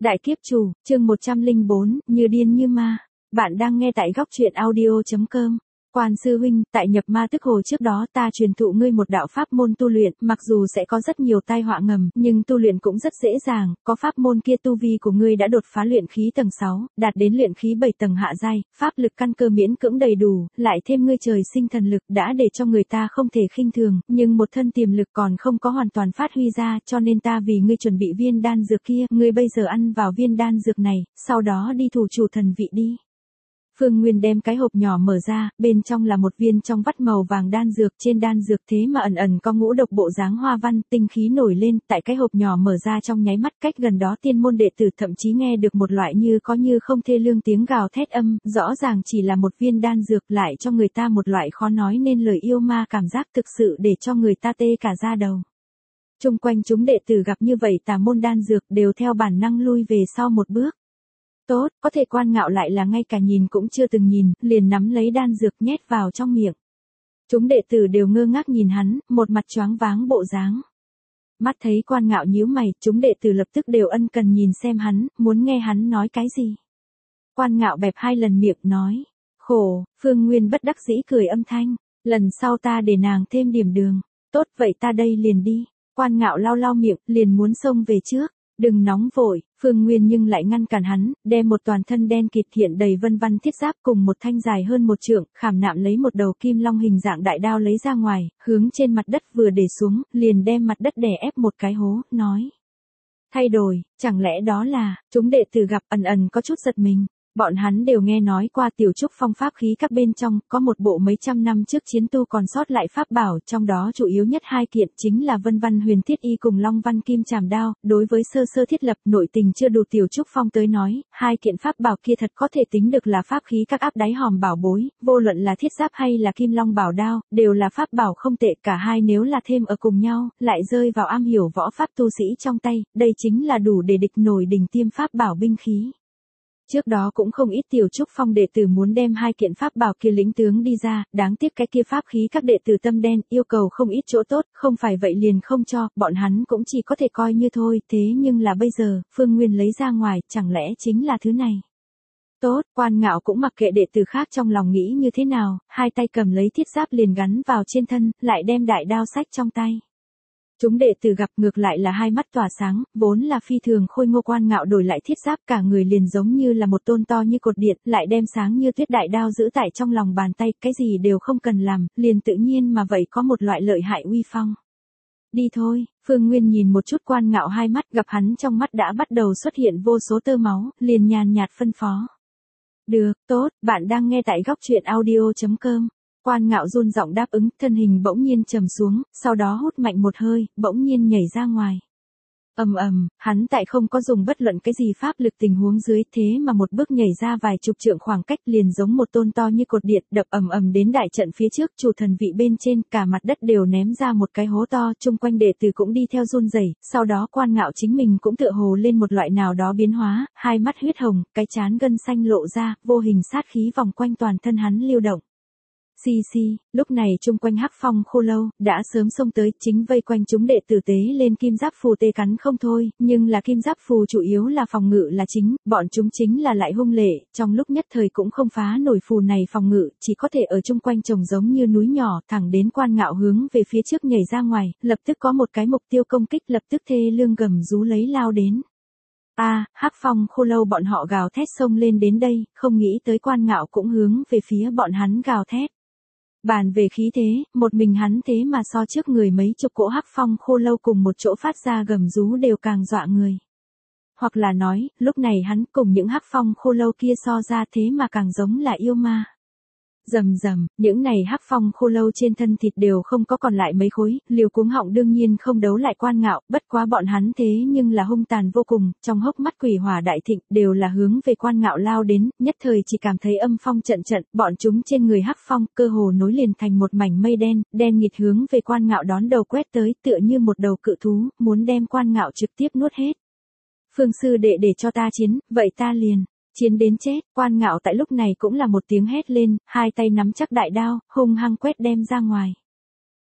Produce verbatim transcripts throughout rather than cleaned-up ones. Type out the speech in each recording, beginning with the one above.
Đại kiếp chủ, chương một trăm lẻ bốn, như điên như ma. Bạn đang nghe tại góc truyện audio chấm com. Quan sư huynh, tại nhập ma tức hồ trước đó ta truyền thụ ngươi một đạo pháp môn tu luyện, mặc dù sẽ có rất nhiều tai họa ngầm, nhưng tu luyện cũng rất dễ dàng, có pháp môn kia tu vi của ngươi đã đột phá luyện khí tầng sáu, đạt đến luyện khí bảy tầng hạ giai, pháp lực căn cơ miễn cưỡng đầy đủ, lại thêm ngươi trời sinh thần lực đã để cho người ta không thể khinh thường, nhưng một thân tiềm lực còn không có hoàn toàn phát huy ra, cho nên ta vì ngươi chuẩn bị viên đan dược kia, ngươi bây giờ ăn vào viên đan dược này, sau đó đi thủ chủ thần vị đi. Phương Nguyên đem cái hộp nhỏ mở ra, bên trong là một viên trong vắt màu vàng đan dược, trên đan dược thế mà ẩn ẩn có ngũ độc bộ dáng hoa văn, tinh khí nổi lên, tại cái hộp nhỏ mở ra trong nháy mắt, cách gần đó tiên môn đệ tử thậm chí nghe được một loại như có như không thê lương tiếng gào thét âm, rõ ràng chỉ là một viên đan dược lại cho người ta một loại khó nói nên lời yêu ma cảm giác thực sự để cho người ta tê cả da đầu. Chung quanh chúng đệ tử gặp như vậy tà môn đan dược đều theo bản năng lui về sau một bước. Tốt, có thể Quan Ngạo lại là ngay cả nhìn cũng chưa từng nhìn, liền nắm lấy đan dược nhét vào trong miệng. Chúng đệ tử đều ngơ ngác nhìn hắn, một mặt choáng váng bộ dáng. Mắt thấy Quan Ngạo nhíu mày, chúng đệ tử lập tức đều ân cần nhìn xem hắn, muốn nghe hắn nói cái gì. Quan Ngạo bẹp hai lần miệng nói, khổ, Phương Nguyên bất đắc dĩ cười âm thanh, lần sau ta để nàng thêm điểm đường, tốt vậy ta đây liền đi. Quan Ngạo lau lau miệng, liền muốn xông về trước. Đừng nóng vội, Phương Nguyên nhưng lại ngăn cản hắn, đem một toàn thân đen kịt hiện đầy vân văn thiết giáp cùng một thanh dài hơn một trượng, khảm nạm lấy một đầu kim long hình dạng đại đao lấy ra ngoài, hướng trên mặt đất vừa để xuống, liền đem mặt đất đè ép một cái hố, nói. Thay đổi, chẳng lẽ đó là, chúng đệ tử gặp ẩn ẩn có chút giật mình. Bọn hắn đều nghe nói qua Tiểu Trúc Phong pháp khí các bên trong, có một bộ mấy trăm năm trước chiến tu còn sót lại pháp bảo, trong đó chủ yếu nhất hai kiện chính là Vân Văn Huyền Thiết Y cùng Long Văn Kim Trảm Đao, đối với sơ sơ thiết lập nội tình chưa đủ Tiểu Trúc Phong tới nói, hai kiện pháp bảo kia thật có thể tính được là pháp khí các áp đáy hòm bảo bối, vô luận là thiết giáp hay là Kim Long Bảo Đao, đều là pháp bảo không tệ, cả hai nếu là thêm ở cùng nhau, lại rơi vào am hiểu võ pháp tu sĩ trong tay, đây chính là đủ để địch nổi đỉnh tiêm pháp bảo binh khí. Trước đó cũng không ít Tiểu Trúc Phong đệ tử muốn đem hai kiện pháp bảo kia lĩnh tướng đi ra, đáng tiếc cái kia pháp khí các đệ tử tâm đen, yêu cầu không ít chỗ tốt, không phải vậy liền không cho, bọn hắn cũng chỉ có thể coi như thôi, thế nhưng là bây giờ, Phương Nguyên lấy ra ngoài, chẳng lẽ chính là thứ này. Tốt, Quan Ngạo cũng mặc kệ đệ tử khác trong lòng nghĩ như thế nào, hai tay cầm lấy thiết giáp liền gắn vào trên thân, lại đem đại đao sách trong tay. Chúng đệ tử gặp ngược lại là hai mắt tỏa sáng, vốn là phi thường khôi ngô Quan Ngạo đổi lại thiết giáp cả người liền giống như là một tôn to như cột điện, lại đem sáng như tuyết đại đao giữ tại trong lòng bàn tay, cái gì đều không cần làm, liền tự nhiên mà vậy có một loại lợi hại uy phong. Đi thôi, Phương Nguyên nhìn một chút Quan Ngạo hai mắt, gặp hắn trong mắt đã bắt đầu xuất hiện vô số tơ máu, liền nhàn nhạt phân phó. Được, tốt, bạn đang nghe tại góc truyện audio chấm com. Quan Ngạo run giọng đáp ứng, thân hình bỗng nhiên trầm xuống, sau đó hút mạnh một hơi, bỗng nhiên nhảy ra ngoài. Ầm ầm, hắn tại không có dùng bất luận cái gì pháp lực tình huống dưới, thế mà một bước nhảy ra vài chục trượng khoảng cách liền giống một tôn to như cột điện, đập ầm ầm đến đại trận phía trước, chủ thần vị bên trên, cả mặt đất đều ném ra một cái hố to, chung quanh đệ tử cũng đi theo run rẩy, sau đó Quan Ngạo chính mình cũng tựa hồ lên một loại nào đó biến hóa, hai mắt huyết hồng, cái trán gân xanh lộ ra, vô hình sát khí vòng quanh toàn thân hắn lưu động. Xì xì, lúc này chung quanh Hắc Phong Khô Lâu đã sớm xông tới, chính vây quanh chúng đệ tử tế lên kim giáp phù tê cắn không thôi, nhưng là kim giáp phù chủ yếu là phòng ngự là chính, bọn chúng chính là lại hung lệ, trong lúc nhất thời cũng không phá nổi phù này phòng ngự, chỉ có thể ở chung quanh trồng giống như núi nhỏ, thẳng đến Quan Ngạo hướng về phía trước nhảy ra ngoài, lập tức có một cái mục tiêu công kích, lập tức thê lương gầm rú lấy lao đến. A, à, Hắc Phong Khô Lâu bọn họ gào thét xông lên đến đây, không nghĩ tới Quan Ngạo cũng hướng về phía bọn hắn gào thét. Bàn về khí thế, một mình hắn thế mà so trước người mấy chục cỗ Hắc Phong Khô Lâu cùng một chỗ phát ra gầm rú đều càng dọa người. Hoặc là nói, lúc này hắn cùng những Hắc Phong Khô Lâu kia so ra thế mà càng giống là yêu ma. Rầm rầm, những này Hắc Phong Khô Lâu trên thân thịt đều không có còn lại mấy khối, Liều Cuống Họng đương nhiên không đấu lại Quan Ngạo, bất quá bọn hắn thế nhưng là hung tàn vô cùng, trong hốc mắt quỷ hỏa đại thịnh, đều là hướng về Quan Ngạo lao đến, nhất thời chỉ cảm thấy âm phong trận trận, bọn chúng trên người Hắc Phong, cơ hồ nối liền thành một mảnh mây đen, đen nghịt hướng về Quan Ngạo đón đầu quét tới, tựa như một đầu cự thú, muốn đem Quan Ngạo trực tiếp nuốt hết. Phương sư đệ để cho ta chiến, vậy ta liền. Chiến đến chết, Quan Ngạo tại lúc này cũng là một tiếng hét lên, hai tay nắm chắc đại đao, hung hăng quét đem ra ngoài.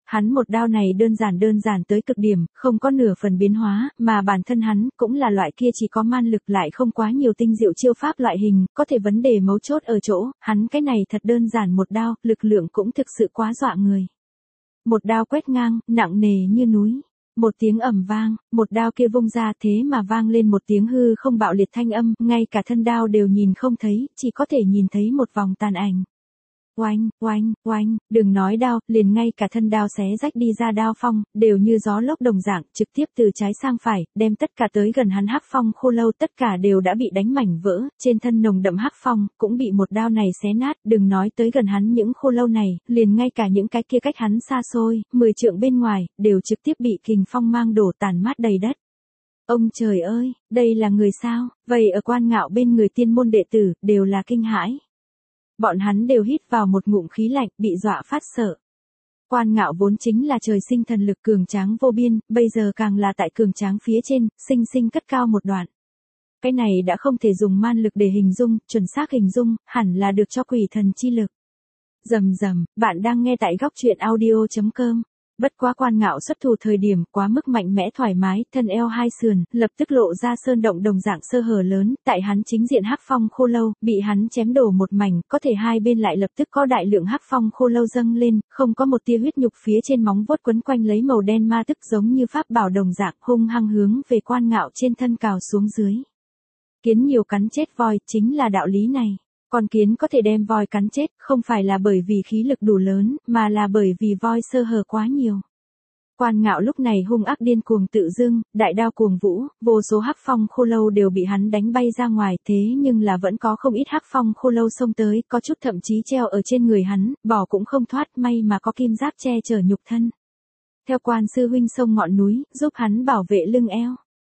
Hắn một đao này đơn giản đơn giản tới cực điểm, không có nửa phần biến hóa, mà bản thân hắn cũng là loại kia chỉ có man lực lại không quá nhiều tinh diệu chiêu pháp loại hình, có thể vấn đề mấu chốt ở chỗ, hắn cái này thật đơn giản một đao, lực lượng cũng thực sự quá dọa người. Một đao quét ngang, nặng nề như núi. Một tiếng ầm vang, một đao kia vung ra thế mà vang lên một tiếng hư không bạo liệt thanh âm, ngay cả thân đao đều nhìn không thấy, chỉ có thể nhìn thấy một vòng tàn ảnh. Oanh, oanh, oanh, đừng nói đao, liền ngay cả thân đao xé rách đi ra đao phong, đều như gió lốc đồng dạng, trực tiếp từ trái sang phải, đem tất cả tới gần hắn hắc phong khô lâu tất cả đều đã bị đánh mảnh vỡ, trên thân nồng đậm hắc phong, cũng bị một đao này xé nát, đừng nói tới gần hắn những khô lâu này, liền ngay cả những cái kia cách hắn xa xôi, mười trượng bên ngoài, đều trực tiếp bị kình phong mang đổ tàn mát đầy đất. Ông trời ơi, đây là người sao, vậy ở Quan Ngạo bên người tiên môn đệ tử, đều là kinh hãi. Bọn hắn đều hít vào một ngụm khí lạnh, bị dọa phát sợ. Quan Ngạo vốn chính là trời sinh thần lực cường tráng vô biên, bây giờ càng là tại cường tráng phía trên, sinh sinh cất cao một đoạn. Cái này đã không thể dùng man lực để hình dung, chuẩn xác hình dung, hẳn là được cho quỷ thần chi lực. Rầm rầm, bạn đang nghe tại góc truyện audio chấm com. Bất quá Quan Ngạo xuất thủ thời điểm quá mức mạnh mẽ thoải mái, thân eo hai sườn, lập tức lộ ra sơn động đồng dạng sơ hở lớn, tại hắn chính diện hắc phong khô lâu, bị hắn chém đổ một mảnh, có thể hai bên lại lập tức có đại lượng hắc phong khô lâu dâng lên, không có một tia huyết nhục phía trên móng vuốt quấn quanh lấy màu đen ma tức giống như pháp bảo đồng dạng, hung hăng hướng về Quan Ngạo trên thân cào xuống dưới. Kiến nhiều cắn chết voi, chính là đạo lý này. Con kiến có thể đem voi cắn chết, không phải là bởi vì khí lực đủ lớn, mà là bởi vì voi sơ hở quá nhiều. Quan Ngạo lúc này hung ác điên cuồng tự dưng, đại đao cuồng vũ, vô số hắc phong khô lâu đều bị hắn đánh bay ra ngoài, thế nhưng là vẫn có không ít hắc phong khô lâu xông tới, có chút thậm chí treo ở trên người hắn, bỏ cũng không thoát, may mà có kim giáp che chở nhục thân. Theo Quan sư huynh sông ngọn núi, giúp hắn bảo vệ lưng eo.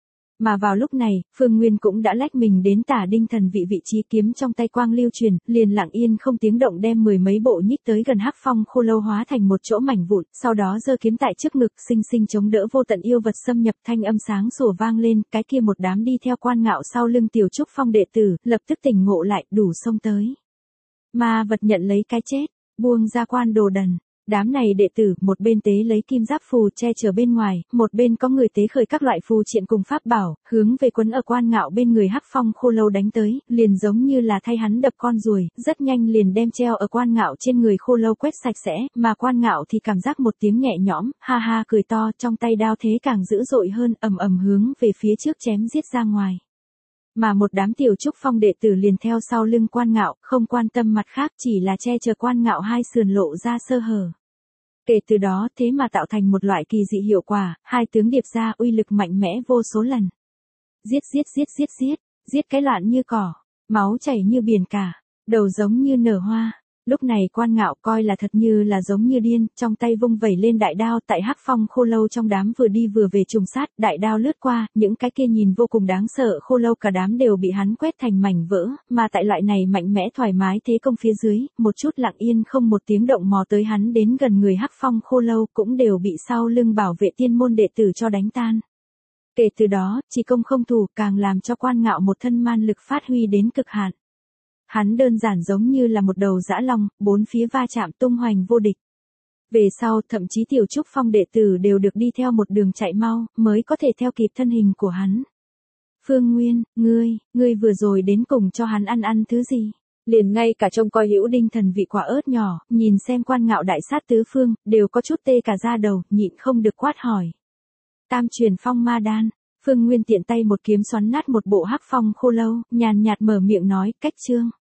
Mà vào lúc này, Phương Nguyên cũng đã lách mình đến Tả Đinh Thần vị vị trí kiếm trong tay quang lưu truyền, liền lặng yên không tiếng động đem mười mấy bộ nhích tới gần hắc phong khô lâu hóa thành một chỗ mảnh vụn, sau đó giơ kiếm tại trước ngực, sinh sinh chống đỡ vô tận yêu vật xâm nhập, thanh âm sáng sủa vang lên, cái kia một đám đi theo Quan Ngạo sau lưng Tiểu Trúc Phong đệ tử, lập tức tỉnh ngộ lại, đủ xông tới. Ma vật nhận lấy cái chết, buông ra Quan Đồ Đần. Đám này đệ tử, một bên tế lấy kim giáp phù che chở bên ngoài, một bên có người tế khởi các loại phù triện cùng pháp bảo, hướng về quấn ở Quan Ngạo bên người hắc phong khô lâu đánh tới, liền giống như là thay hắn đập con ruồi, rất nhanh liền đem treo ở Quan Ngạo trên người khô lâu quét sạch sẽ, mà Quan Ngạo thì cảm giác một tiếng nhẹ nhõm, ha ha cười to, trong tay đao thế càng dữ dội hơn, ầm ầm hướng về phía trước chém giết ra ngoài. Mà một đám Tiểu Trúc Phong đệ tử liền theo sau lưng Quan Ngạo, không quan tâm mặt khác, chỉ là che chở Quan Ngạo hai sườn lộ ra sơ hở. Kể từ đó thế mà tạo thành một loại kỳ dị hiệu quả, hai tướng điệp ra uy lực mạnh mẽ vô số lần. Giết giết giết giết giết, giết cái loạn như cỏ, máu chảy như biển cả, đầu giống như nở hoa. Lúc này Quan Ngạo coi là thật như là giống như điên, trong tay vung vẩy lên đại đao tại hắc phong khô lâu trong đám vừa đi vừa về trùng sát, đại đao lướt qua, những cái kia nhìn vô cùng đáng sợ khô lâu cả đám đều bị hắn quét thành mảnh vỡ, mà tại loại này mạnh mẽ thoải mái thế công phía dưới, một chút lặng yên không một tiếng động mò tới hắn đến gần người hắc phong khô lâu cũng đều bị sau lưng bảo vệ tiên môn đệ tử cho đánh tan. Kể từ đó, chỉ công không thủ càng làm cho Quan Ngạo một thân man lực phát huy đến cực hạn. Hắn đơn giản giống như là một đầu dã long, bốn phía va chạm tung hoành vô địch. Về sau, thậm chí Tiểu Trúc Phong đệ tử đều được đi theo một đường chạy mau, mới có thể theo kịp thân hình của hắn. Phương Nguyên, ngươi, ngươi vừa rồi đến cùng cho hắn ăn ăn thứ gì? Liền ngay cả trông coi Hữu Đinh Thần vị quả ớt nhỏ, nhìn xem Quan Ngạo đại sát tứ phương, đều có chút tê cả da đầu, nhịn không được quát hỏi. Tam truyền phong ma đan. Phương Nguyên tiện tay một kiếm xoắn nát một bộ hắc phong khô lâu, nhàn nhạt mở miệng nói, cách chương.